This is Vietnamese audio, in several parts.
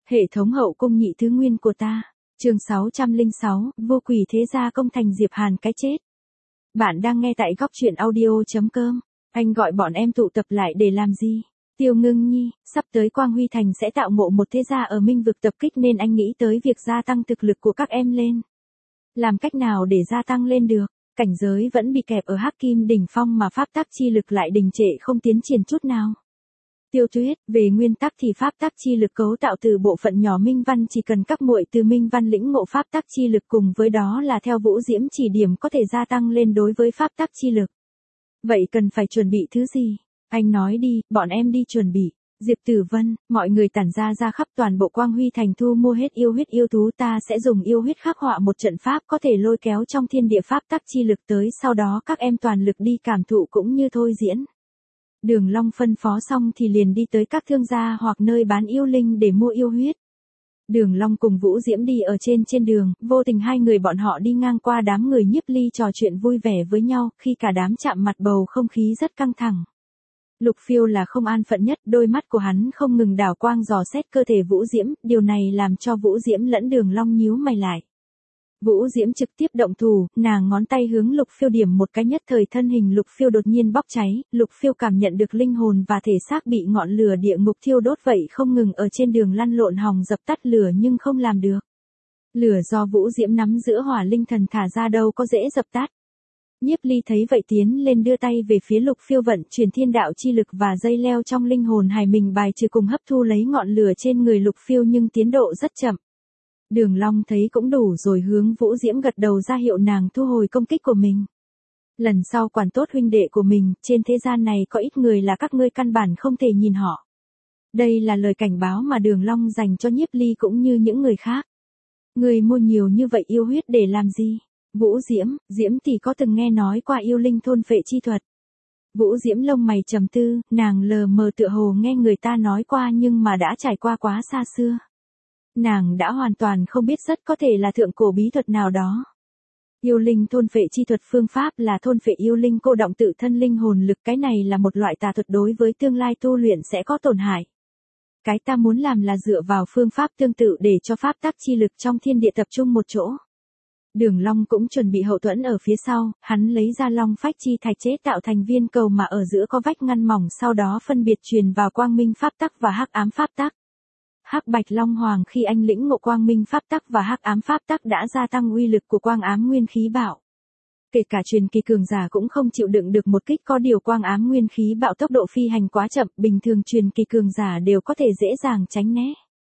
Hệ thống hậu cung nhị thứ nguyên của ta. Chương 606, vô quỷ thế gia công thành Diệp Hàn cái chết. Bạn đang nghe tại góc truyện audio.com. Anh gọi bọn em tụ tập lại để làm gì? Tiêu Ngưng Nhi, sắp tới Quang Huy Thành sẽ tạo mộ một thế gia ở Minh vực tập kích nên anh nghĩ tới việc gia tăng thực lực của các em lên. Làm cách nào để gia tăng lên được? Cảnh giới vẫn bị kẹp ở Hắc Kim đỉnh phong mà pháp tắc chi lực lại đình trệ không tiến triển chút nào. Tiêu Tuyết, về nguyên tắc thì pháp tắc chi lực cấu tạo từ bộ phận nhỏ minh văn, chỉ cần các muội từ minh văn lĩnh ngộ pháp tắc chi lực cùng với đó là theo Vũ Diễm chỉ điểm có thể gia tăng lên đối với pháp tắc chi lực. Vậy cần phải chuẩn bị thứ gì? Anh nói đi, bọn em đi chuẩn bị. Diệp Tử Vân, mọi người tản ra khắp toàn bộ Quang Huy Thành thu mua hết yêu huyết yêu thú, ta sẽ dùng yêu huyết khắc họa một trận pháp có thể lôi kéo trong thiên địa pháp tắc chi lực tới, sau đó các em toàn lực đi cảm thụ cũng như thôi diễn. Đường Long phân phó xong thì liền đi tới các thương gia hoặc nơi bán yêu linh để mua yêu huyết. Đường Long cùng Vũ Diễm đi ở trên đường, vô tình hai người bọn họ đi ngang qua đám người Nhiếp Ly trò chuyện vui vẻ với nhau, khi cả đám chạm mặt bầu không khí rất căng thẳng. Lục Phiêu là không an phận nhất, đôi mắt của hắn không ngừng đảo quang dò xét cơ thể Vũ Diễm, điều này làm cho Vũ Diễm lẫn Đường Long nhíu mày lại. Vũ Diễm trực tiếp động thủ, nàng ngón tay hướng Lục Phiêu điểm một cái, nhất thời thân hình Lục Phiêu đột nhiên bốc cháy, Lục Phiêu cảm nhận được linh hồn và thể xác bị ngọn lửa địa ngục thiêu đốt vậy không ngừng ở trên đường lăn lộn hòng dập tắt lửa nhưng không làm được. Lửa do Vũ Diễm nắm giữa hỏa linh thần thả ra đâu có dễ dập tắt. Nhiếp Ly thấy vậy tiến lên đưa tay về phía Lục Phiêu vận chuyển thiên đạo chi lực và dây leo trong linh hồn hải mình bài trừ cùng hấp thu lấy ngọn lửa trên người Lục Phiêu nhưng tiến độ rất chậm. Đường Long thấy cũng đủ rồi hướng Vũ Diễm gật đầu ra hiệu nàng thu hồi công kích của mình. Lần sau quản tốt huynh đệ của mình, trên thế gian này có ít người là các ngươi căn bản không thể nhìn họ. Đây là lời cảnh báo mà Đường Long dành cho Nhiếp Ly cũng như những người khác. Người mua nhiều như vậy yêu huyết để làm gì? Vũ Diễm thì có từng nghe nói qua yêu linh thôn phệ chi thuật. Vũ Diễm lông mày trầm tư, nàng lờ mờ tựa hồ nghe người ta nói qua nhưng mà đã trải qua quá xa xưa. Nàng đã hoàn toàn không biết, rất có thể là thượng cổ bí thuật nào đó. Yêu linh thôn phệ chi thuật, phương pháp là thôn phệ yêu linh cô động tự thân linh hồn lực, cái này là một loại tà thuật đối với tương lai tu luyện sẽ có tổn hại. Cái ta muốn làm là dựa vào phương pháp tương tự để cho pháp tắc chi lực trong thiên địa tập trung một chỗ. Đường Long cũng chuẩn bị hậu thuẫn ở phía sau, hắn lấy ra long phách chi thạch chế tạo thành viên cầu mà ở giữa có vách ngăn mỏng, sau đó phân biệt truyền vào quang minh pháp tắc và hắc ám pháp tắc. Hắc Bạch Long Hoàng khi anh lĩnh ngộ quang minh pháp tắc và hắc ám pháp tắc đã gia tăng uy lực của quang ám nguyên khí bạo. Kể cả truyền kỳ cường giả cũng không chịu đựng được một kích, có điều quang ám nguyên khí bạo tốc độ phi hành quá chậm, bình thường truyền kỳ cường giả đều có thể dễ dàng tránh né.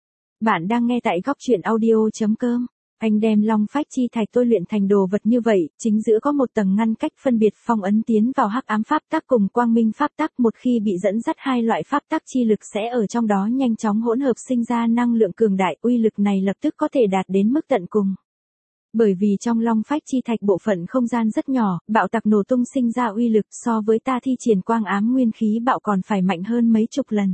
Bạn đang nghe tại góc truyện audio.com. Anh đem long phách chi thạch tôi luyện thành đồ vật như vậy, chính giữa có một tầng ngăn cách phân biệt phong ấn tiến vào hắc ám pháp tắc cùng quang minh pháp tắc, một khi bị dẫn dắt hai loại pháp tắc chi lực sẽ ở trong đó nhanh chóng hỗn hợp sinh ra năng lượng cường đại, uy lực này lập tức có thể đạt đến mức tận cùng. Bởi vì trong long phách chi thạch bộ phận không gian rất nhỏ, bạo tạc nổ tung sinh ra uy lực so với ta thi triển quang ám nguyên khí bạo còn phải mạnh hơn mấy chục lần.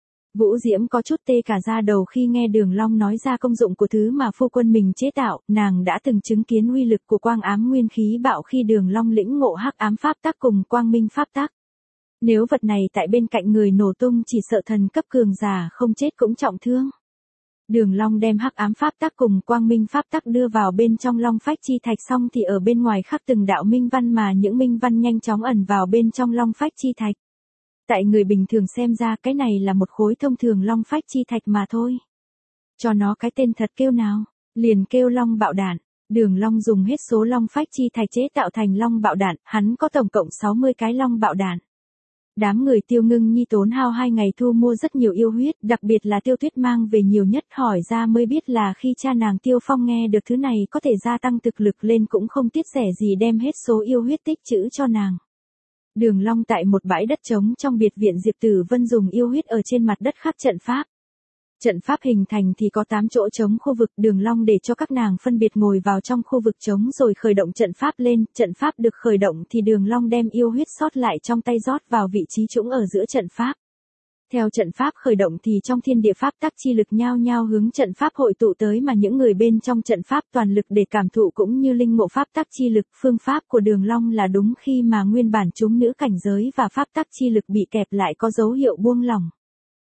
Vũ Diễm có chút tê cả da đầu khi nghe Đường Long nói ra công dụng của thứ mà phu quân mình chế tạo, nàng đã từng chứng kiến uy lực của quang ám nguyên khí bạo khi Đường Long lĩnh ngộ hắc ám pháp tắc cùng quang minh pháp tắc. Nếu vật này tại bên cạnh người nổ tung chỉ sợ thần cấp cường giả không chết cũng trọng thương. Đường Long đem hắc ám pháp tắc cùng quang minh pháp tắc đưa vào bên trong long phách chi thạch xong thì ở bên ngoài khắc từng đạo minh văn mà những minh văn nhanh chóng ẩn vào bên trong long phách chi thạch. Tại người bình thường xem ra cái này là một khối thông thường long phách chi thạch mà thôi. Cho nó cái tên thật kêu nào, liền kêu long bạo đạn. Đường Long dùng hết số long phách chi thạch chế tạo thành long bạo đạn, hắn có tổng cộng 60 cái long bạo đạn. Đám người Tiêu Ngưng Nhi tốn hao 2 ngày thu mua rất nhiều yêu huyết, đặc biệt là Tiêu Tuyết mang về nhiều nhất, hỏi ra mới biết là khi cha nàng Tiêu Phong nghe được thứ này có thể gia tăng thực lực lên cũng không tiếc rẻ gì đem hết số yêu huyết tích trữ cho nàng. Đường Long tại một bãi đất trống trong biệt viện Diệp Tử Vân dùng yêu huyết ở trên mặt đất khắc trận pháp. Trận pháp hình thành thì có 8 chỗ trống khu vực, Đường Long để cho các nàng phân biệt ngồi vào trong khu vực trống rồi khởi động trận pháp lên, trận pháp được khởi động thì Đường Long đem yêu huyết sót lại trong tay rót vào vị trí trũng ở giữa trận pháp. Theo trận pháp khởi động thì trong thiên địa pháp tắc chi lực nhao nhao hướng trận pháp hội tụ tới mà những người bên trong trận pháp toàn lực để cảm thụ cũng như linh ngộ pháp tắc chi lực. Phương pháp của Đường Long là đúng khi mà nguyên bản chúng nữ cảnh giới và pháp tắc chi lực bị kẹp lại có dấu hiệu buông lỏng.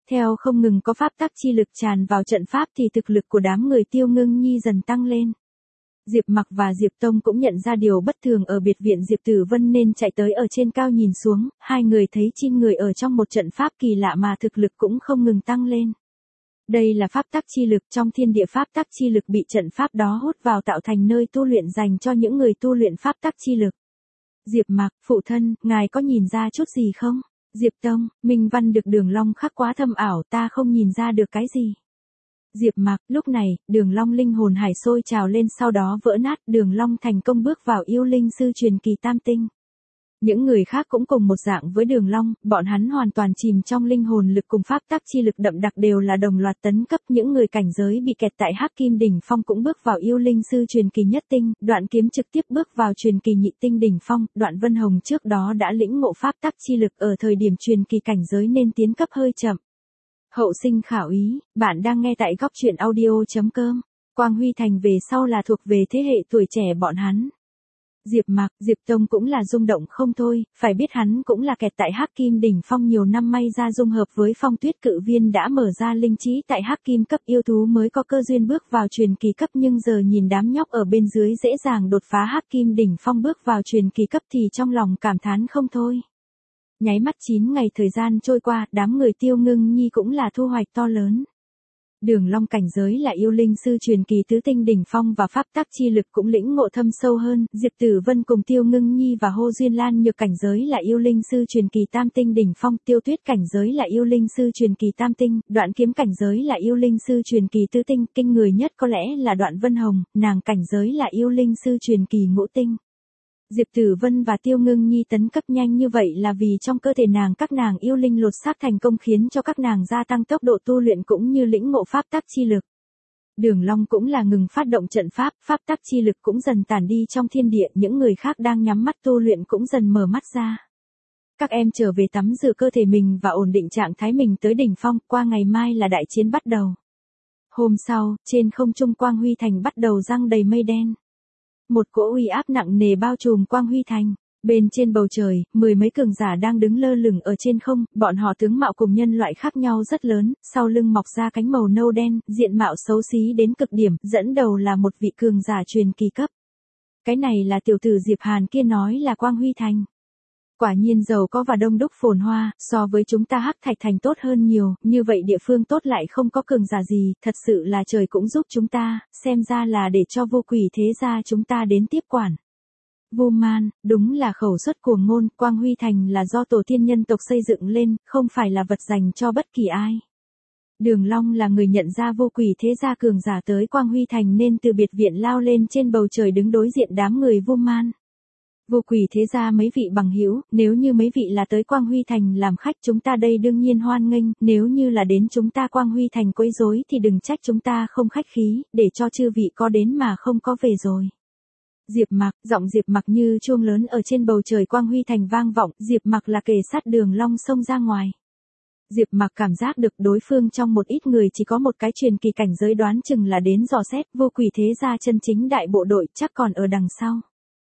Theo không ngừng có pháp tắc chi lực tràn vào trận pháp thì thực lực của đám người Tiêu Ngưng Nhi dần tăng lên. Diệp Mặc và Diệp Tông cũng nhận ra điều bất thường ở biệt viện Diệp Tử Vân nên chạy tới ở trên cao nhìn xuống, hai người thấy 9 người ở trong một trận pháp kỳ lạ mà thực lực cũng không ngừng tăng lên. Đây là pháp tắc chi lực, trong thiên địa pháp tắc chi lực bị trận pháp đó hút vào tạo thành nơi tu luyện dành cho những người tu luyện pháp tắc chi lực. Diệp Mặc, phụ thân, ngài có nhìn ra chút gì không? Diệp Tông, minh văn được Đường Long khắc quá thâm ảo, ta không nhìn ra được cái gì. Diệp Mặc, lúc này, Đường Long linh hồn hải sôi trào lên sau đó vỡ nát, Đường Long thành công bước vào yêu linh sư truyền kỳ tam tinh. Những người khác cũng cùng một dạng với Đường Long, bọn hắn hoàn toàn chìm trong linh hồn lực cùng pháp tắc chi lực đậm đặc đều là đồng loạt tấn cấp, những người cảnh giới bị kẹt tại Hắc Kim đỉnh phong cũng bước vào yêu linh sư truyền kỳ nhất tinh, Đoạn Kiếm trực tiếp bước vào truyền kỳ nhị tinh đỉnh phong, Đoạn Vân Hồng trước đó đã lĩnh ngộ pháp tắc chi lực ở thời điểm truyền kỳ cảnh giới nên tiến cấp hơi chậm. Hậu sinh khảo ý, bạn đang nghe tại góc truyện audio.com. Quang Huy Thành về sau là thuộc về thế hệ tuổi trẻ bọn hắn. Diệp Mặc, Diệp Tông cũng là rung động không thôi, phải biết hắn cũng là kẹt tại Hắc Kim đỉnh phong nhiều năm, may ra dung hợp với Phong Tuyết Cự Viên đã mở ra linh trí tại Hắc Kim cấp yêu thú mới có cơ duyên bước vào truyền kỳ cấp, nhưng giờ nhìn đám nhóc ở bên dưới dễ dàng đột phá Hắc Kim đỉnh phong bước vào truyền kỳ cấp thì trong lòng cảm thán không thôi. Nháy mắt 9 ngày thời gian trôi qua, đám người Tiêu Ngưng Nhi cũng là thu hoạch to lớn. Đường Long cảnh giới là yêu linh sư truyền kỳ tứ tinh đỉnh phong và pháp tắc chi lực cũng lĩnh ngộ thâm sâu hơn, Diệp Tử Vân cùng Tiêu Ngưng Nhi và Hồ Duyên Lan Nhược cảnh giới là yêu linh sư truyền kỳ tam tinh đỉnh phong, Tiêu Tuyết cảnh giới là yêu linh sư truyền kỳ tam tinh, Đoạn Kiếm cảnh giới là yêu linh sư truyền kỳ tứ tinh, kinh người nhất có lẽ là Đoạn Vân Hồng, nàng cảnh giới là yêu linh sư truyền kỳ ngũ tinh. Diệp Tử Vân và Tiêu Ngưng Nhi tấn cấp nhanh như vậy là vì trong cơ thể các nàng yêu linh lột xác thành công khiến cho các nàng gia tăng tốc độ tu luyện cũng như lĩnh ngộ pháp tắc chi lực. Đường Long cũng là ngừng phát động trận pháp, pháp tắc chi lực cũng dần tản đi trong thiên địa, những người khác đang nhắm mắt tu luyện cũng dần mở mắt ra. Các em trở về tắm rửa cơ thể mình và ổn định trạng thái mình tới đỉnh phong, qua ngày mai là đại chiến bắt đầu. Hôm sau, trên không trung Quang Huy Thành bắt đầu giăng đầy mây đen. Một cỗ uy áp nặng nề bao trùm Quang Huy Thành. Bên trên bầu trời, 10 mấy cường giả đang đứng lơ lửng ở trên không, bọn họ tướng mạo cùng nhân loại khác nhau rất lớn, sau lưng mọc ra cánh màu nâu đen, diện mạo xấu xí đến cực điểm, dẫn đầu là một vị cường giả truyền kỳ cấp. Cái này là tiểu tử Diệp Hàn kia nói là Quang Huy Thành. Quả nhiên giàu có và đông đúc phồn hoa, so với chúng ta Hắc Thạch Thành tốt hơn nhiều, như vậy địa phương tốt lại không có cường giả gì, thật sự là trời cũng giúp chúng ta, xem ra là để cho vô quỷ thế gia chúng ta đến tiếp quản. Vô Man, đúng là khẩu xuất cuồng ngôn, Quang Huy Thành là do tổ tiên nhân tộc xây dựng lên, không phải là vật dành cho bất kỳ ai. Đường Long là người nhận ra vô quỷ thế gia cường giả tới Quang Huy Thành nên từ biệt viện lao lên trên bầu trời đứng đối diện đám người Vô Man. Vô quỷ thế gia mấy vị bằng hữu, nếu như mấy vị là tới Quang Huy Thành làm khách chúng ta đây đương nhiên hoan nghênh, nếu như là đến chúng ta Quang Huy Thành quấy rối thì đừng trách chúng ta không khách khí, để cho chư vị có đến mà không có về rồi. Diệp Mặc, giọng Diệp Mặc như chuông lớn ở trên bầu trời Quang Huy Thành vang vọng, Diệp Mặc là kề sát Đường Long xông ra ngoài. Diệp Mặc cảm giác được đối phương trong một ít người chỉ có một cái truyền kỳ cảnh giới, đoán chừng là đến dò xét, vô quỷ thế gia chân chính đại bộ đội chắc còn ở đằng sau.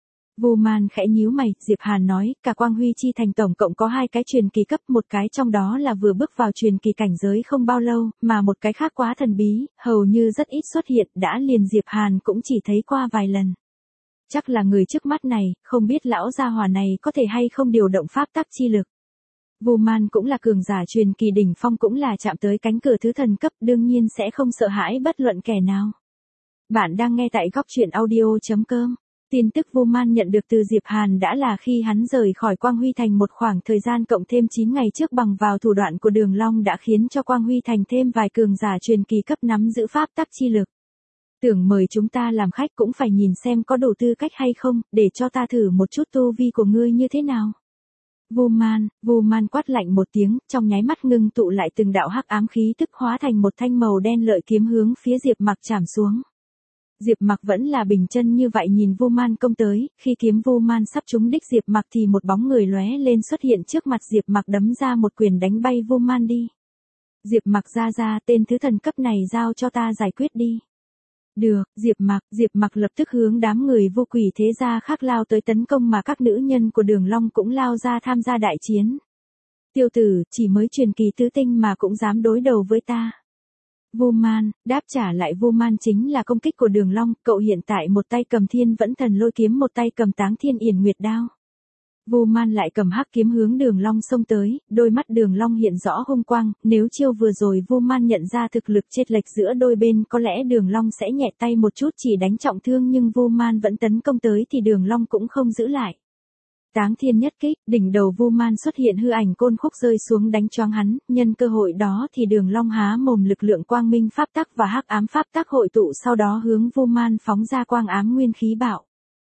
Vô Man khẽ nhíu mày, Diệp Hàn nói, cả Quang Huy chi thành tổng cộng có 2 cái truyền kỳ cấp, một cái trong đó là vừa bước vào truyền kỳ cảnh giới không bao lâu, mà một cái khác quá thần bí, hầu như rất ít xuất hiện, đã liền Diệp Hàn cũng chỉ thấy qua vài lần. Chắc là người trước mắt này, không biết lão gia hỏa này có thể hay không điều động pháp tắc chi lực. Vô Man cũng là cường giả truyền kỳ đỉnh phong, cũng là chạm tới cánh cửa thứ thần cấp, đương nhiên sẽ không sợ hãi bất luận kẻ nào. Bạn đang nghe tại góc truyện audio.com. Tin tức Vô Man nhận được từ Diệp Hàn đã là khi hắn rời khỏi Quang Huy Thành một khoảng thời gian cộng thêm 9 ngày trước bằng vào thủ đoạn của Đường Long đã khiến cho Quang Huy Thành thêm vài cường giả truyền kỳ cấp nắm giữ pháp tắc chi lực. Tưởng mời chúng ta làm khách cũng phải nhìn xem có đủ tư cách hay không, để cho ta thử một chút tu vi của ngươi như thế nào. Vô Man quát lạnh một tiếng, trong nháy mắt ngưng tụ lại từng đạo hắc ám khí tức hóa thành một thanh màu đen lợi kiếm hướng phía Diệp Mặc chảm xuống. Diệp Mặc vẫn là bình chân như vậy nhìn Vô Man công tới, khi kiếm Vô Man sắp trúng đích Diệp Mặc thì một bóng người lóe lên xuất hiện trước mặt Diệp Mặc, đấm ra một quyền đánh bay Vô Man đi. Diệp Mặc ra, tên thứ thần cấp này giao cho ta giải quyết đi. Được, Diệp Mặc lập tức hướng đám người vô quỷ thế gia khác lao tới tấn công, mà các nữ nhân của Đường Long cũng lao ra tham gia đại chiến. Tiêu tử, chỉ mới truyền kỳ tứ tinh mà cũng dám đối đầu với ta. Vu Man, đáp trả lại Vu Man chính là công kích của Đường Long, cậu hiện tại một tay cầm Thiên Vẫn Thần Lôi kiếm, một tay cầm Táng Thiên Yển Nguyệt đao. Vu Man lại cầm hắc kiếm hướng Đường Long xông tới, đôi mắt Đường Long hiện rõ hung quang, nếu chiêu vừa rồi Vu Man nhận ra thực lực chênh lệch giữa đôi bên, có lẽ Đường Long sẽ nhẹ tay một chút chỉ đánh trọng thương, nhưng Vu Man vẫn tấn công tới thì Đường Long cũng không giữ lại. Táng Thiên nhất kích, đỉnh đầu Vu Man xuất hiện hư ảnh côn khúc rơi xuống đánh choáng hắn, nhân cơ hội đó thì Đường Long há mồm, lực lượng quang minh pháp tắc và hắc ám pháp tắc hội tụ, sau đó hướng Vu Man phóng ra quang ám nguyên khí bạo.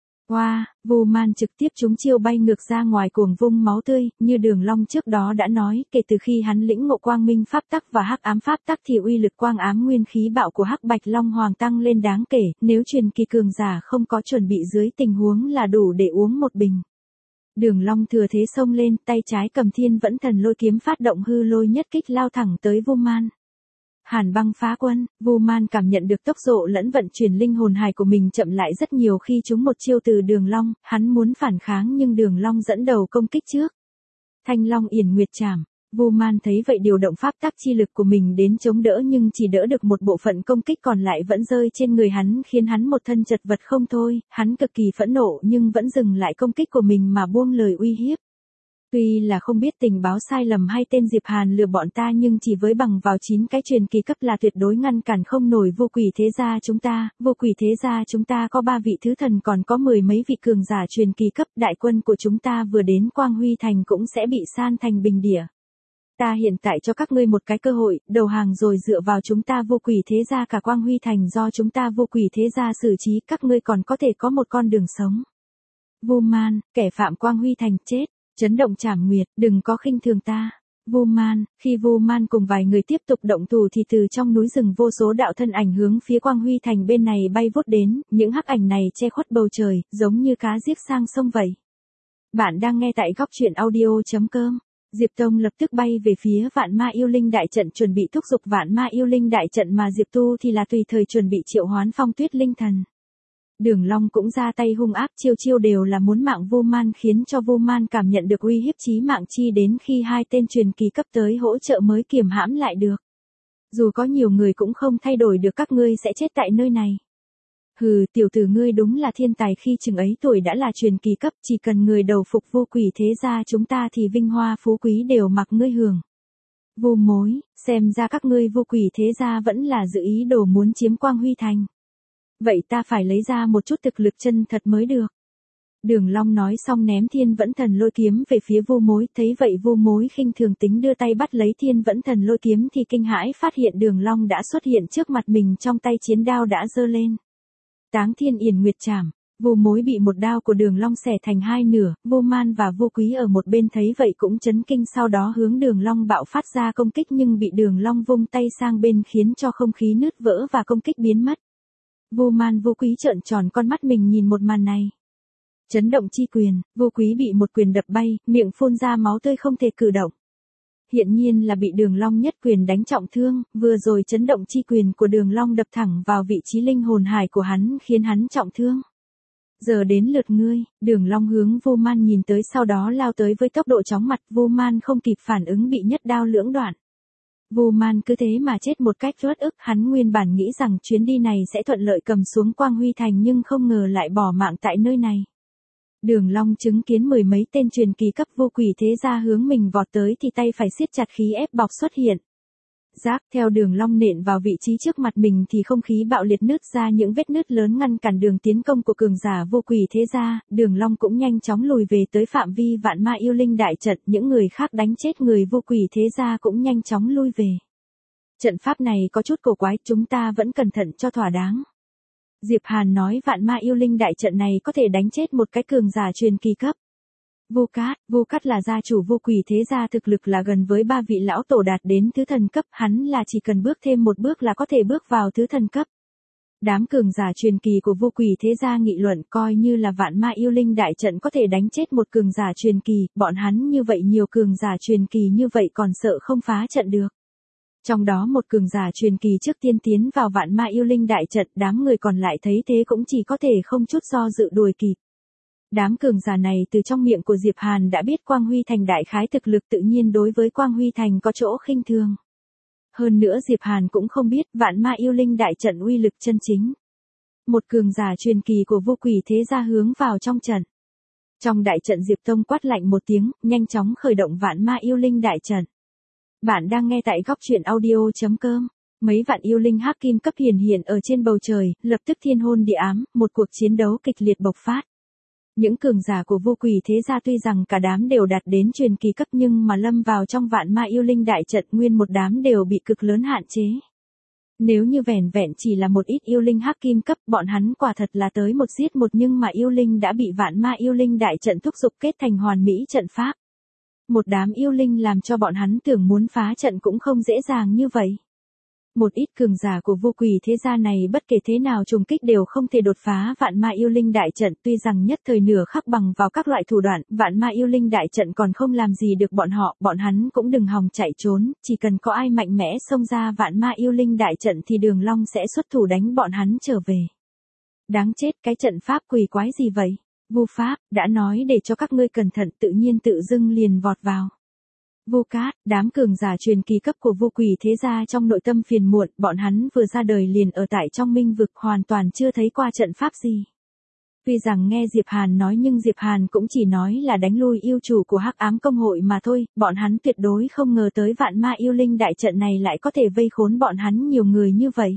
Vu Man trực tiếp trúng chiêu bay ngược ra ngoài cuồng vung máu tươi, như Đường Long trước đó đã nói, kể từ khi hắn lĩnh ngộ quang minh pháp tắc và hắc ám pháp tắc thì uy lực quang ám nguyên khí bạo của Hắc Bạch Long Hoàng tăng lên đáng kể, nếu truyền kỳ cường giả không có chuẩn bị dưới tình huống là đủ để uống một bình. Đường Long thừa thế xông lên, tay trái cầm Thiên Vẫn Thần Lôi kiếm phát động hư lôi nhất kích lao thẳng tới Vu Man. Hàn băng phá quân, Vu Man cảm nhận được tốc độ lẫn vận chuyển linh hồn hài của mình chậm lại rất nhiều khi trúng một chiêu từ Đường Long, hắn muốn phản kháng nhưng Đường Long dẫn đầu công kích trước. Thanh Long Yển Nguyệt Trảm, Vu Man thấy vậy điều động pháp tắc chi lực của mình đến chống đỡ nhưng chỉ đỡ được một bộ phận công kích còn lại vẫn rơi trên người hắn khiến hắn một thân chật vật không thôi, hắn cực kỳ phẫn nộ nhưng vẫn dừng lại công kích của mình mà buông lời uy hiếp. Tuy là không biết tình báo sai lầm hay tên Diệp Hàn lừa bọn ta nhưng chỉ với bằng vào 9 cái truyền kỳ cấp là tuyệt đối ngăn cản không nổi Vô Quỷ thế gia chúng ta. Vô Quỷ thế gia chúng ta có 3 vị thứ thần, còn có 10 mấy vị cường giả truyền kỳ cấp, đại quân của chúng ta vừa đến Quang Huy thành cũng sẽ bị san thành bình địa. Ta hiện tại cho các ngươi một cái cơ hội, đầu hàng rồi dựa vào chúng ta Vô Quỷ thế gia cả Quang Huy thành do chúng ta Vô Quỷ thế gia xử trí, các ngươi còn có thể có một con đường sống. Vu Man, kẻ phạm Quang Huy thành, chết. Chấn động Trảm Nguyệt, đừng có khinh thường ta. Vu Man, khi Vu Man cùng vài người tiếp tục động thủ thì từ trong núi rừng vô số đạo thân ảnh hướng phía Quang Huy thành bên này bay vút đến, những hắc ảnh này che khuất bầu trời, giống như cá giết sang sông vậy. Bạn đang nghe tại góc truyện audio.com. Diệp Tông lập tức bay về phía Vạn Ma Yêu Linh đại trận chuẩn bị thúc giục Vạn Ma Yêu Linh đại trận, mà Diệp Tu thì là tùy thời chuẩn bị triệu hoán Phong Tuyết Linh Thần. Đường Long cũng ra tay hung ác, chiêu chiêu đều là muốn mạng Vu Man, khiến cho Vu Man cảm nhận được uy hiếp chí mạng, chi đến khi hai tên truyền kỳ cấp tới hỗ trợ mới kiềm hãm lại được. Dù có nhiều người cũng không thay đổi được, các ngươi sẽ chết tại nơi này. Hừ, tiểu tử ngươi đúng là thiên tài, khi chừng ấy tuổi đã là truyền kỳ cấp, chỉ cần người đầu phục Vô Quỷ thế gia chúng ta thì vinh hoa phú quý đều mặc ngươi hưởng. Vu Mối, xem ra các ngươi Vô Quỷ thế gia vẫn là dự ý đồ muốn chiếm Quang Huy thành. Vậy ta phải lấy ra một chút thực lực chân thật mới được. Đường Long nói xong ném Thiên Vẫn Thần Lôi kiếm về phía Vu Mối, thấy vậy Vu Mối khinh thường tính đưa tay bắt lấy Thiên Vẫn Thần Lôi kiếm thì kinh hãi phát hiện Đường Long đã xuất hiện trước mặt mình, trong tay chiến đao đã giơ lên. Táng Thiên Yển Nguyệt Trảm, Vu Mối bị một đao của Đường Long xẻ thành hai nửa, Vu Man và Vu Quý ở một bên thấy vậy cũng chấn kinh, sau đó hướng Đường Long bạo phát ra công kích nhưng bị Đường Long vung tay sang bên khiến cho không khí nứt vỡ và công kích biến mất. Vu Man Vu Quý trợn tròn con mắt mình nhìn một màn này. Chấn động chi quyền, Vu Quý bị một quyền đập bay, miệng phun ra máu tươi không thể cử động. Hiện nhiên là bị Đường Long nhất quyền đánh trọng thương, vừa rồi chấn động chi quyền của Đường Long đập thẳng vào vị trí linh hồn hải của hắn khiến hắn trọng thương. Giờ đến lượt ngươi. Đường Long hướng Vu Man nhìn tới, sau đó lao tới với tốc độ chóng mặt, Vu Man không kịp phản ứng bị nhất đao lưỡng đoạn. Vu Man cứ thế mà chết một cách uất ức, hắn nguyên bản nghĩ rằng chuyến đi này sẽ thuận lợi cầm xuống Quang Huy thành nhưng không ngờ lại bỏ mạng tại nơi này. Đường Long chứng kiến mười mấy tên truyền kỳ cấp Vô Quỷ thế gia hướng mình vọt tới thì tay phải siết chặt, khí ép bọc xuất hiện. Rác, theo Đường Long nện vào vị trí trước mặt mình thì không khí bạo liệt nứt ra những vết nứt lớn ngăn cản đường tiến công của cường giả Vô Quỷ thế gia. Đường Long cũng nhanh chóng lùi về tới phạm vi Vạn Ma Yêu Linh đại trận, những người khác đánh chết người Vô Quỷ thế gia cũng nhanh chóng lui về. Trận pháp này có chút cổ quái, chúng ta vẫn cẩn thận cho thỏa đáng. Diệp Hàn nói Vạn Ma Yêu Linh đại trận này có thể đánh chết một cái cường giả truyền kỳ cấp. Vu Cát là gia chủ Vô Quỷ thế gia, thực lực là gần với 3 vị lão tổ đạt đến thứ thần cấp, hắn là chỉ cần bước thêm một bước là có thể bước vào thứ thần cấp. Đám cường giả truyền kỳ của Vô Quỷ thế gia nghị luận, coi như là Vạn Ma Yêu Linh đại trận có thể đánh chết một cường giả truyền kỳ, bọn hắn như vậy nhiều cường giả truyền kỳ như vậy còn sợ không phá trận được. Trong đó một cường giả truyền kỳ trước tiên tiến vào Vạn Ma Yêu Linh đại trận, đám người còn lại thấy thế cũng chỉ có thể không chút do dự đuổi kịp. Đám cường giả này từ trong miệng của Diệp Hàn đã biết Quang Huy Thành đại khái thực lực, tự nhiên đối với Quang Huy Thành có chỗ khinh thường. Hơn nữa Diệp Hàn cũng không biết vạn ma yêu linh đại trận uy lực chân chính. Một cường giả truyền kỳ của vô quỷ thế gia hướng vào trong trận. Trong đại trận Diệp Tông quát lạnh một tiếng, nhanh chóng khởi động vạn ma yêu linh đại trận. Bạn đang nghe tại góc truyện audio.com. Mấy vạn yêu linh hắc kim cấp hiện ở trên bầu trời, lập tức thiên hôn địa ám, một cuộc chiến đấu kịch liệt bộc phát. Những cường giả của vô quỷ thế gia tuy rằng cả đám đều đạt đến truyền kỳ cấp nhưng mà lâm vào trong vạn ma yêu linh đại trận, nguyên một đám đều bị cực lớn hạn chế. Nếu như vẻn vẹn chỉ là một ít yêu linh hắc kim cấp, bọn hắn quả thật là tới một giết một, nhưng mà yêu linh đã bị vạn ma yêu linh đại trận thúc giục kết thành hoàn mỹ trận pháp. Một đám yêu linh làm cho bọn hắn tưởng muốn phá trận cũng không dễ dàng như vậy. Một ít cường giả của vô quỷ thế gia này bất kể thế nào trùng kích đều không thể đột phá vạn ma yêu linh đại trận, tuy rằng nhất thời nửa khắc bằng vào các loại thủ đoạn, vạn ma yêu linh đại trận còn không làm gì được bọn hắn cũng đừng hòng chạy trốn, chỉ cần có ai mạnh mẽ xông ra vạn ma yêu linh đại trận thì Đường Long sẽ xuất thủ đánh bọn hắn trở về. Đáng chết, cái trận pháp quỷ quái gì vậy? Vu Pháp, đã nói để cho các ngươi cẩn thận, tự nhiên tự dưng liền vọt vào. Vu Cát, đám cường giả truyền kỳ cấp của vô quỷ thế gia trong nội tâm phiền muộn, bọn hắn vừa ra đời liền ở tại trong minh vực, hoàn toàn chưa thấy qua trận pháp gì. Tuy rằng nghe Diệp Hàn nói nhưng Diệp Hàn cũng chỉ nói là đánh lui yêu chủ của Hắc Ám Công hội mà thôi, bọn hắn tuyệt đối không ngờ tới vạn ma yêu linh đại trận này lại có thể vây khốn bọn hắn nhiều người như vậy.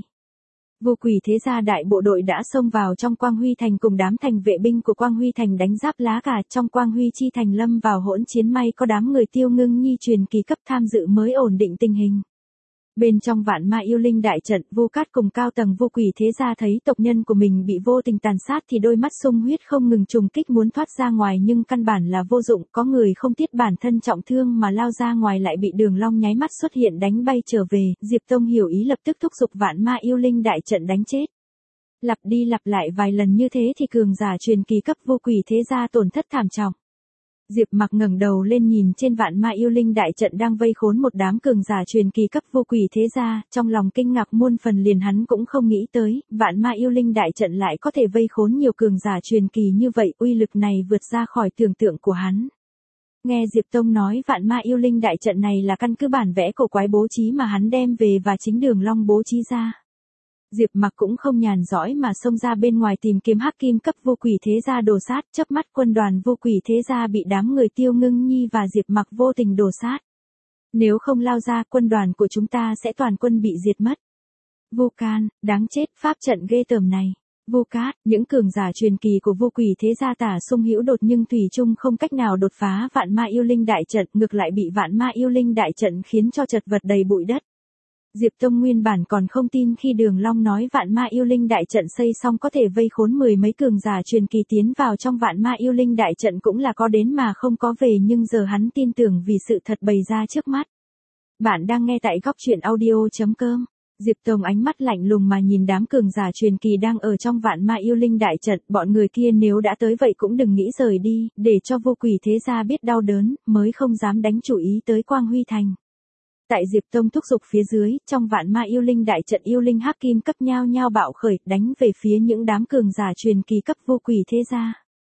Vô quỷ thế gia đại bộ đội đã xông vào trong Quang Huy Thành cùng đám thành vệ binh của Quang Huy Thành đánh giáp lá cả, trong Quang Huy chi thành lâm vào hỗn chiến, may có đám người Tiêu Ngưng Nhi truyền kỳ cấp tham dự mới ổn định tình hình. Bên trong vạn ma yêu linh đại trận, Vu Cát cùng cao tầng vô quỷ thế gia thấy tộc nhân của mình bị vô tình tàn sát thì đôi mắt sung huyết không ngừng trùng kích muốn thoát ra ngoài nhưng căn bản là vô dụng, có người không tiếc bản thân trọng thương mà lao ra ngoài lại bị Đường Long nháy mắt xuất hiện đánh bay trở về, Diệp Tông hiểu ý lập tức thúc giục vạn ma yêu linh đại trận đánh chết. Lặp đi lặp lại vài lần như thế thì cường giả truyền kỳ cấp vô quỷ thế gia tổn thất thảm trọng. Diệp Mặc ngẩng đầu lên nhìn trên vạn ma yêu linh đại trận đang vây khốn một đám cường giả truyền kỳ cấp vô quỷ thế gia, trong lòng kinh ngạc muôn phần, liền hắn cũng không nghĩ tới, vạn ma yêu linh đại trận lại có thể vây khốn nhiều cường giả truyền kỳ như vậy, uy lực này vượt ra khỏi tưởng tượng của hắn. Nghe Diệp Tông nói vạn ma yêu linh đại trận này là căn cứ bản vẽ cổ quái bố trí mà hắn đem về và chính Đường Long bố trí ra. Diệp Mặc cũng không nhàn rỗi mà xông ra bên ngoài tìm kiếm hắc kim cấp vô quỷ thế gia đồ sát, chớp mắt quân đoàn vô quỷ thế gia bị đám người Tiêu Ngưng Nhi và Diệp Mặc vô tình đồ sát. Nếu không lao ra, quân đoàn của chúng ta sẽ toàn quân bị diệt mất. Vu Can, đáng chết, pháp trận ghê tởm này. Vu Cát, những cường giả truyền kỳ của vô quỷ thế gia tả sung hữu đột nhưng thủy chung không cách nào đột phá vạn ma yêu linh đại trận, ngược lại bị vạn ma yêu linh đại trận khiến cho chật vật đầy bụi đất. Diệp Tông nguyên bản còn không tin khi Đường Long nói vạn ma yêu linh đại trận xây xong có thể vây khốn mười mấy cường giả truyền kỳ tiến vào trong vạn ma yêu linh đại trận cũng là có đến mà không có về, nhưng giờ hắn tin tưởng vì sự thật bày ra trước mắt. Bạn đang nghe tại góc truyện audio.com. Diệp Tông ánh mắt lạnh lùng mà nhìn đám cường giả truyền kỳ đang ở trong vạn ma yêu linh đại trận, bọn người kia nếu đã tới vậy cũng đừng nghĩ rời đi, để cho vô quỷ thế gia biết đau đớn, mới không dám đánh chủ ý tới Quang Huy Thành. Tại Diệp Tông thúc giục phía dưới, trong vạn ma yêu linh đại trận yêu linh hắc kim cấp nhao nhao bạo khởi, đánh về phía những đám cường giả truyền kỳ cấp vô quỷ thế gia.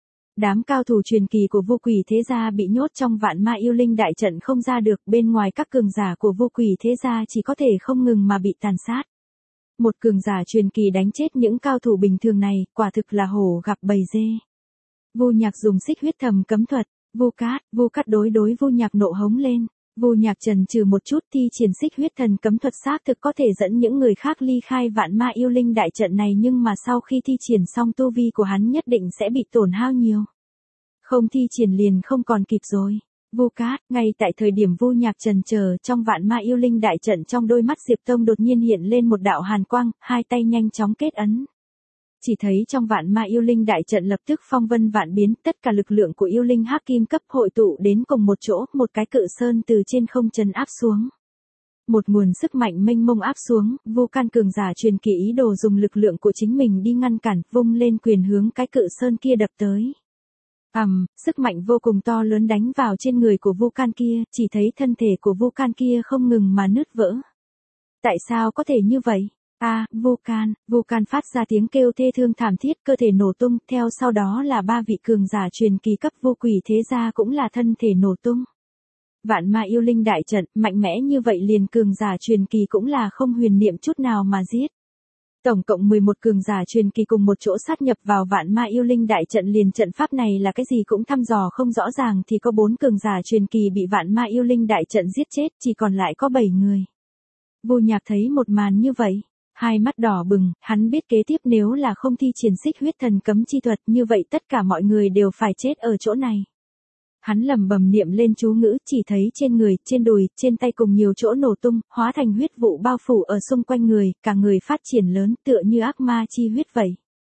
Đám cao thủ truyền kỳ của vô quỷ thế gia bị nhốt trong vạn ma yêu linh đại trận không ra được, bên ngoài các cường giả của vô quỷ thế gia chỉ có thể không ngừng mà bị tàn sát. Một cường giả truyền kỳ đánh chết những cao thủ bình thường này, quả thực là hổ gặp bầy dê. Vu Nhạc dùng xích huyết thầm cấm thuật, Vu Cát đối Vu Nhạc nộ hống lên. Vu Nhạc chần chừ một chút thi triển xích huyết thần cấm thuật xác thực có thể dẫn những người khác ly khai vạn ma yêu linh đại trận này, nhưng mà sau khi thi triển xong tu vi của hắn nhất định sẽ bị tổn hao nhiều. Không thi triển liền không còn kịp rồi. Vu Cát, ngay tại thời điểm Vu Nhạc chần chờ, trong vạn ma yêu linh đại trận trong đôi mắt Diệp Tông đột nhiên hiện lên một đạo hàn quang, hai tay nhanh chóng kết ấn. Chỉ thấy trong vạn ma yêu linh đại trận lập tức phong vân vạn biến, tất cả lực lượng của yêu linh hắc kim cấp hội tụ đến cùng một chỗ, một cái cự sơn từ trên không trấn áp xuống. Một nguồn sức mạnh mênh mông áp xuống, Vu Can cường giả truyền kỳ ý đồ dùng lực lượng của chính mình đi ngăn cản, vung lên quyền hướng cái cự sơn kia đập tới. Sức mạnh vô cùng to lớn đánh vào trên người của Vu Can kia, chỉ thấy thân thể của Vu Can kia không ngừng mà nứt vỡ. Tại sao có thể như vậy? Vulcan phát ra tiếng kêu thê thương thảm thiết, cơ thể nổ tung, theo sau đó là 3 vị cường giả truyền kỳ cấp vô quỷ thế gia cũng là thân thể nổ tung. Vạn ma yêu linh đại trận, mạnh mẽ như vậy liền cường giả truyền kỳ cũng là không huyền niệm chút nào mà giết. Tổng cộng 11 cường giả truyền kỳ cùng một chỗ sát nhập vào vạn ma yêu linh đại trận, liền trận pháp này là cái gì cũng thăm dò không rõ ràng, thì có 4 cường giả truyền kỳ bị vạn ma yêu linh đại trận giết chết, chỉ còn lại có 7 người. Vô Nhạc thấy một màn như vậy, hai mắt đỏ bừng, hắn biết kế tiếp nếu là không thi triển xích huyết thần cấm chi thuật như vậy tất cả mọi người đều phải chết ở chỗ này. Hắn lẩm bẩm niệm lên chú ngữ, chỉ thấy trên người, trên đùi, trên tay cùng nhiều chỗ nổ tung, hóa thành huyết vụ bao phủ ở xung quanh người, cả người phát triển lớn tựa như ác ma chi huyết vậy.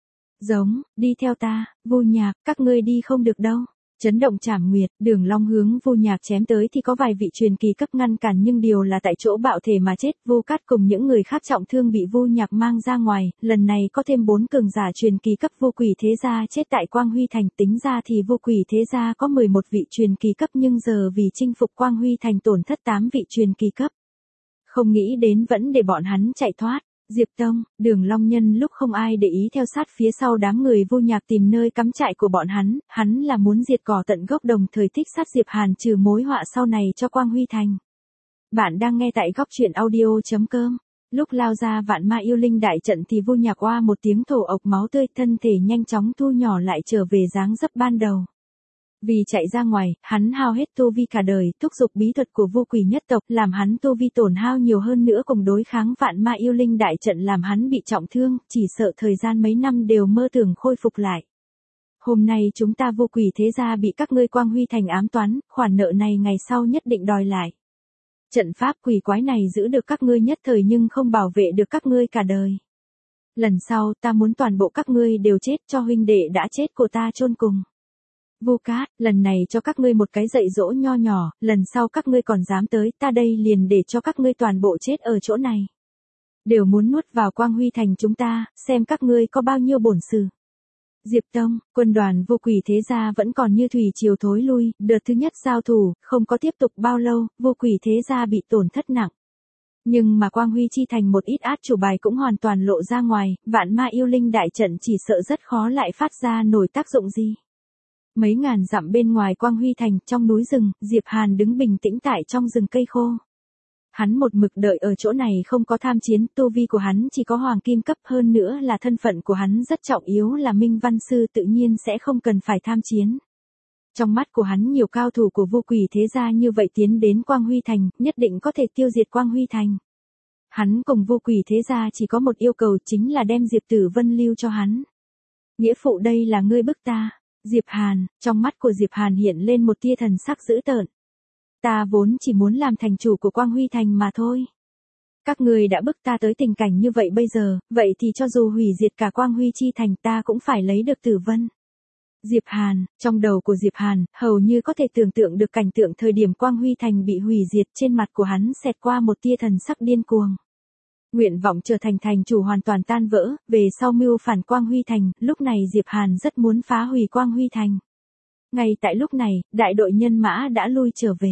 Giống, đi theo ta, Vô Nhạc, các ngươi đi không được đâu. Chấn động Trảm Nguyệt, Đường Long hướng Vô Nhạc chém tới thì có vài vị truyền kỳ cấp ngăn cản, nhưng điều là tại chỗ bạo thể mà chết. Vô Cát cùng những người khác trọng thương bị Vô Nhạc mang ra ngoài, lần này có thêm 4 cường giả truyền kỳ cấp vô quỷ thế gia chết tại Quang Huy Thành, tính ra thì vô quỷ thế gia có 11 vị truyền kỳ cấp, nhưng giờ vì chinh phục Quang Huy Thành tổn thất 8 vị truyền kỳ cấp. Không nghĩ đến vẫn để bọn hắn chạy thoát. Diệp Tông, Đường Long nhân lúc không ai để ý theo sát phía sau đám người Vô Nhạc tìm nơi cắm trại của bọn hắn là muốn diệt cỏ tận gốc, đồng thời thích sát Diệp Hàn trừ mối họa sau này cho Quang Huy Thành. Bạn đang nghe tại góc truyện audio.com. Lúc lao ra vạn ma yêu linh đại trận thì Vô Nhạc oa một tiếng thổ ộc máu tươi, thân thể nhanh chóng thu nhỏ lại trở về dáng dấp ban đầu. Vì chạy ra ngoài, hắn hao hết tu vi cả đời, thúc giục bí thuật của vô quỷ nhất tộc, làm hắn tu vi tổn hao nhiều hơn nữa, cùng đối kháng vạn ma yêu linh đại trận làm hắn bị trọng thương, chỉ sợ thời gian mấy năm đều mơ tưởng khôi phục lại. Hôm nay chúng ta vô quỷ thế gia bị các ngươi Quang Huy Thành ám toán, khoản nợ này ngày sau nhất định đòi lại. Trận pháp quỷ quái này giữ được các ngươi nhất thời nhưng không bảo vệ được các ngươi cả đời. Lần sau ta muốn toàn bộ các ngươi đều chết, cho huynh đệ đã chết của ta chôn cùng. Vô Cát, lần này cho các ngươi một cái dạy dỗ nho nhỏ, lần sau các ngươi còn dám tới, ta đây liền để cho các ngươi toàn bộ chết ở chỗ này. Đều muốn nuốt vào Quang Huy Thành chúng ta, xem các ngươi có bao nhiêu bổn sự. Diệp Tông, quân đoàn vô quỷ thế gia vẫn còn như thủy triều thối lui, đợt thứ nhất giao thủ, không có tiếp tục bao lâu, vô quỷ thế gia bị tổn thất nặng. Nhưng mà Quang Huy chi thành một ít át chủ bài cũng hoàn toàn lộ ra ngoài, vạn ma yêu linh đại trận chỉ sợ rất khó lại phát ra nổi tác dụng gì. Mấy ngàn dặm bên ngoài Quang Huy Thành, trong núi rừng, Diệp Hàn đứng bình tĩnh tại trong rừng cây khô. Hắn một mực đợi ở chỗ này không có tham chiến, tu vi của hắn chỉ có hoàng kim cấp, hơn nữa là thân phận của hắn rất trọng yếu là minh văn sư, tự nhiên sẽ không cần phải tham chiến. Trong mắt của hắn nhiều cao thủ của vô quỷ thế gia như vậy tiến đến Quang Huy Thành, nhất định có thể tiêu diệt Quang Huy Thành. Hắn cùng vô quỷ thế gia chỉ có một yêu cầu, chính là đem Diệp Tử Vân lưu cho hắn. Nghĩa phụ, đây là ngươi bức ta. Diệp Hàn, trong mắt của Diệp Hàn hiện lên một tia thần sắc dữ tợn. Ta vốn chỉ muốn làm thành chủ của Quang Huy Thành mà thôi. Các ngươi đã bức ta tới tình cảnh như vậy bây giờ, vậy thì cho dù hủy diệt cả Quang Huy chi thành ta cũng phải lấy được Tử Vân. Diệp Hàn, trong đầu của Diệp Hàn, hầu như có thể tưởng tượng được cảnh tượng thời điểm Quang Huy Thành bị hủy diệt, trên mặt của hắn xẹt qua một tia thần sắc điên cuồng. Nguyện vọng trở thành thành chủ hoàn toàn tan vỡ, về sau mưu phản Quang Huy Thành, lúc này Diệp Hàn rất muốn phá hủy Quang Huy Thành. Ngay tại lúc này, đại đội nhân mã đã lui trở về.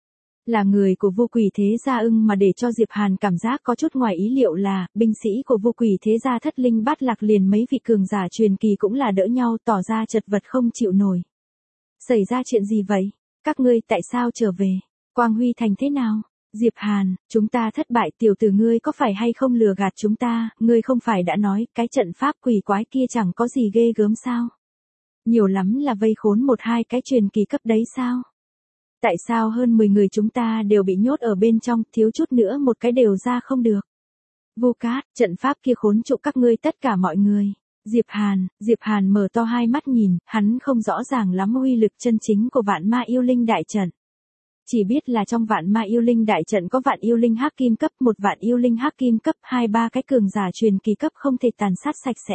Là người của vô quỷ thế gia ưng, mà để cho Diệp Hàn cảm giác có chút ngoài ý liệu là, binh sĩ của vô quỷ thế gia thất linh bát lạc liền mấy vị cường giả truyền kỳ cũng là đỡ nhau, tỏ ra chật vật không chịu nổi. Xảy ra chuyện gì vậy? Các ngươi tại sao trở về? Quang Huy Thành thế nào? Diệp Hàn, chúng ta thất bại, tiểu tử ngươi có phải hay không lừa gạt chúng ta, ngươi không phải đã nói, cái trận pháp quỷ quái kia chẳng có gì ghê gớm sao? Nhiều lắm là vây khốn 1-2 cái truyền kỳ cấp đấy sao? Tại sao hơn 10 người chúng ta đều bị nhốt ở bên trong, thiếu chút nữa một cái đều ra không được? Vô Cát, trận pháp kia khốn trụ các ngươi tất cả mọi người. Diệp Hàn mở to hai mắt nhìn, hắn không rõ ràng lắm uy lực chân chính của vạn ma yêu linh đại trận. Chỉ biết là trong vạn ma yêu linh đại trận có vạn yêu linh hắc kim cấp, một vạn yêu linh hắc kim cấp, 2-3 cái cường giả truyền kỳ cấp không thể tàn sát sạch sẽ.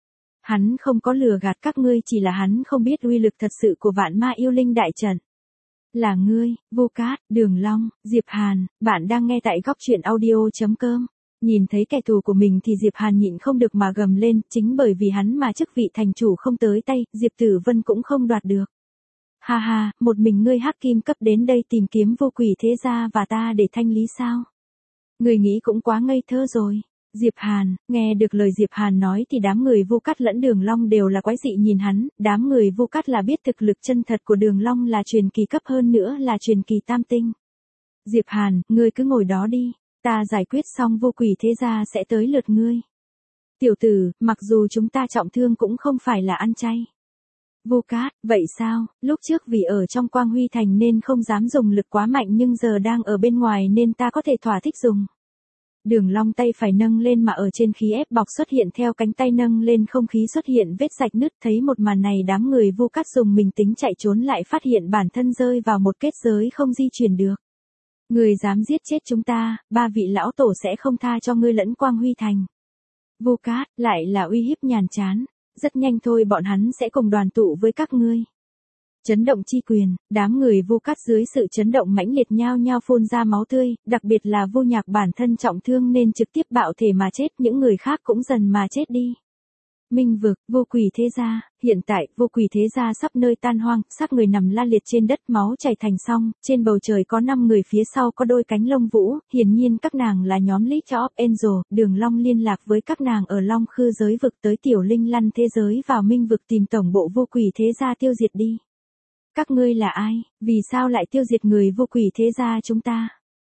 Hắn không có lừa gạt các ngươi, chỉ là hắn không biết uy lực thật sự của vạn ma yêu linh đại trận. Là ngươi, Vô Cát, Đường Long, Diệp Hàn, bạn đang nghe tại góc truyện audio.com. Nhìn thấy kẻ thù của mình thì Diệp Hàn nhịn không được mà gầm lên, chính bởi vì hắn mà chức vị thành chủ không tới tay, Diệp Tử Vân cũng không đoạt được. Ha ha, một mình ngươi hắc kim cấp đến đây tìm kiếm vô quỷ thế gia và ta để thanh lý sao? Ngươi nghĩ cũng quá ngây thơ rồi. Diệp Hàn, nghe được lời Diệp Hàn nói thì đám người Vu Cát lẫn Đường Long đều là quái dị nhìn hắn, đám người Vu Cát là biết thực lực chân thật của Đường Long là truyền kỳ cấp hơn nữa là truyền kỳ tam tinh. Diệp Hàn, ngươi cứ ngồi đó đi, ta giải quyết xong vô quỷ thế gia sẽ tới lượt ngươi. Tiểu tử, mặc dù chúng ta trọng thương cũng không phải là ăn chay. Vu Cát, vậy sao, lúc trước vì ở trong Quang Huy Thành nên không dám dùng lực quá mạnh nhưng giờ đang ở bên ngoài nên ta có thể thỏa thích dùng. Đường Long tay phải nâng lên mà ở trên khí ép bọc xuất hiện theo cánh tay nâng lên không khí xuất hiện vết rạch nứt, thấy một màn này đám người Vu Cát dùng mình tính chạy trốn lại phát hiện bản thân rơi vào một kết giới không di chuyển được. Người dám giết chết chúng ta, 3 vị lão tổ sẽ không tha cho ngươi lẫn Quang Huy Thành. Vu Cát, lại là uy hiếp nhàm chán, rất nhanh thôi bọn hắn sẽ cùng đoàn tụ với các ngươi. Chấn động chi quyền, đám người Vu Cát dưới sự chấn động mãnh liệt nhao nhao phun ra máu tươi, đặc biệt là Vu Nhạc bản thân trọng thương nên trực tiếp bạo thể mà chết, những người khác cũng dần mà chết đi. Minh vực, vô quỷ thế gia, hiện tại, vô quỷ thế gia sắp nơi tan hoang, xác người nằm la liệt trên đất máu chảy thành sông, trên bầu trời có 5 người phía sau có đôi cánh lông vũ, hiển nhiên các nàng là nhóm League of Angel, Đường Long liên lạc với các nàng ở Long Khư giới vực tới tiểu linh lăn thế giới vào Minh vực tìm tổng bộ vô quỷ thế gia tiêu diệt đi. Các ngươi là ai, vì sao lại tiêu diệt người vô quỷ thế gia chúng ta?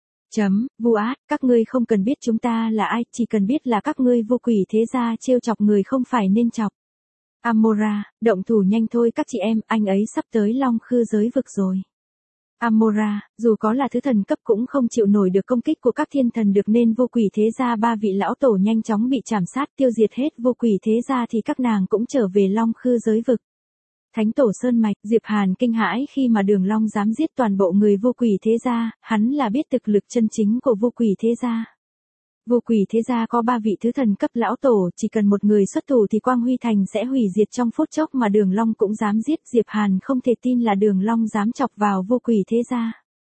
Vu Át, các ngươi không cần biết chúng ta là ai, chỉ cần biết là các ngươi vô quỷ thế gia trêu chọc người không phải nên chọc. Amora, động thủ nhanh thôi các chị em, anh ấy sắp tới Long Khư giới vực rồi. Amora, dù có là thứ thần cấp cũng không chịu nổi được công kích của các thiên thần được nên vô quỷ thế gia 3 vị lão tổ nhanh chóng bị chảm sát tiêu diệt hết vô quỷ thế gia thì các nàng cũng trở về Long Khư giới vực. Thánh tổ Sơn Mạch, Diệp Hàn kinh hãi khi mà Đường Long dám giết toàn bộ người vô quỷ thế gia, hắn là biết thực lực chân chính của vô quỷ thế gia. Vô quỷ thế gia có 3 vị thứ thần cấp lão tổ, chỉ cần một người xuất thủ thì Quang Huy Thành sẽ hủy diệt trong phút chốc mà Đường Long cũng dám giết, Diệp Hàn không thể tin là Đường Long dám chọc vào vô quỷ thế gia.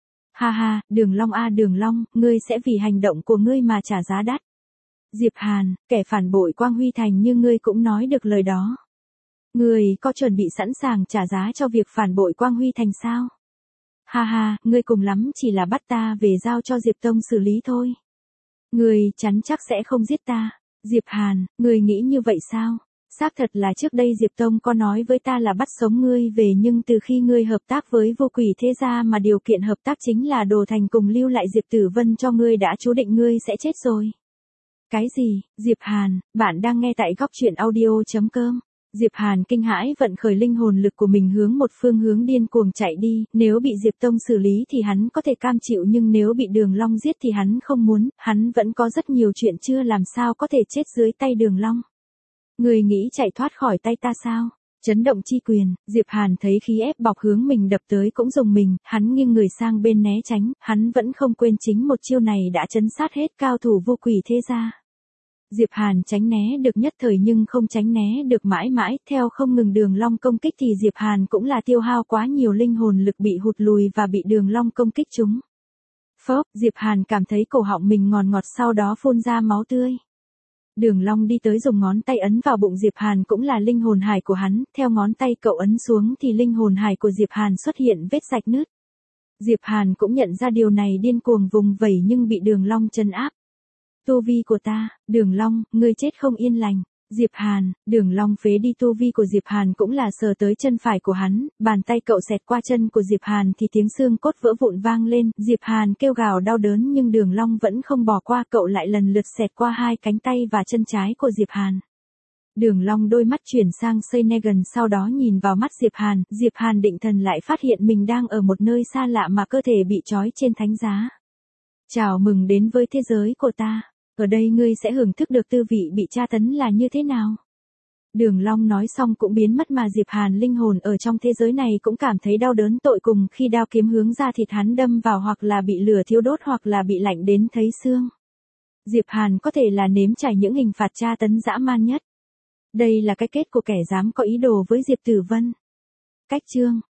Ha ha, Đường Long a Đường Long, ngươi sẽ vì hành động của ngươi mà trả giá đắt. Diệp Hàn, kẻ phản bội Quang Huy Thành như ngươi cũng nói được lời đó. Ngươi có chuẩn bị sẵn sàng trả giá cho việc phản bội Quang Huy Thành sao? Ha ha, ngươi cùng lắm chỉ là bắt ta về giao cho Diệp Tông xử lý thôi. Ngươi chắn chắc sẽ không giết ta. Diệp Hàn, ngươi nghĩ như vậy sao? Xác thật là trước đây Diệp Tông có nói với ta là bắt sống ngươi về nhưng từ khi ngươi hợp tác với vô quỷ thế gia mà điều kiện hợp tác chính là Đồ Thành cùng lưu lại Diệp Tử Vân cho ngươi đã chú định ngươi sẽ chết rồi. Cái gì? Diệp Hàn, bạn đang nghe tại góc truyện audio.com. Diệp Hàn kinh hãi vận khởi linh hồn lực của mình hướng một phương hướng điên cuồng chạy đi, nếu bị Diệp Tông xử lý thì hắn có thể cam chịu nhưng nếu bị Đường Long giết thì hắn không muốn, hắn vẫn có rất nhiều chuyện chưa làm sao có thể chết dưới tay Đường Long. Người nghĩ chạy thoát khỏi tay ta sao? Chấn động chi quyền, Diệp Hàn thấy khí ép bọc hướng mình đập tới cũng dùng mình, hắn nghiêng người sang bên né tránh, hắn vẫn không quên chính một chiêu này đã chấn sát hết cao thủ vô quỷ thế gia. Diệp Hàn tránh né được nhất thời nhưng không tránh né được mãi mãi, theo không ngừng Đường Long công kích thì Diệp Hàn cũng là tiêu hao quá nhiều linh hồn lực bị hụt lùi và bị Đường Long công kích trúng. Phốc, Diệp Hàn cảm thấy cổ họng mình ngọt ngọt sau đó phun ra máu tươi. Đường Long đi tới dùng ngón tay ấn vào bụng Diệp Hàn cũng là linh hồn hải của hắn, theo ngón tay cậu ấn xuống thì linh hồn hải của Diệp Hàn xuất hiện vết rạch nứt. Diệp Hàn cũng nhận ra điều này điên cuồng vùng vẫy nhưng bị Đường Long trấn áp. Tu vi của ta, Đường Long, ngươi chết không yên lành. Diệp Hàn, Đường Long phế đi tu vi của Diệp Hàn cũng là sờ tới chân phải của hắn, bàn tay cậu xẹt qua chân của Diệp Hàn thì tiếng xương cốt vỡ vụn vang lên, Diệp Hàn kêu gào đau đớn nhưng Đường Long vẫn không bỏ qua, cậu lại lần lượt xẹt qua hai cánh tay và chân trái của Diệp Hàn. Đường Long đôi mắt chuyển sang Senegan sau đó nhìn vào mắt Diệp Hàn định thần lại phát hiện mình đang ở một nơi xa lạ mà cơ thể bị trói trên thánh giá. Chào mừng đến với thế giới của ta. Ở đây ngươi sẽ hưởng thức được tư vị bị tra tấn là như thế nào. Đường Long nói xong cũng biến mất mà Diệp Hàn linh hồn ở trong thế giới này cũng cảm thấy đau đớn tột cùng khi đao kiếm hướng ra thịt hắn đâm vào hoặc là bị lửa thiêu đốt hoặc là bị lạnh đến thấy xương. Diệp Hàn có thể là nếm trải những hình phạt tra tấn dã man nhất. Đây là cái kết của kẻ dám có ý đồ với Diệp Tử Vân. Cách chương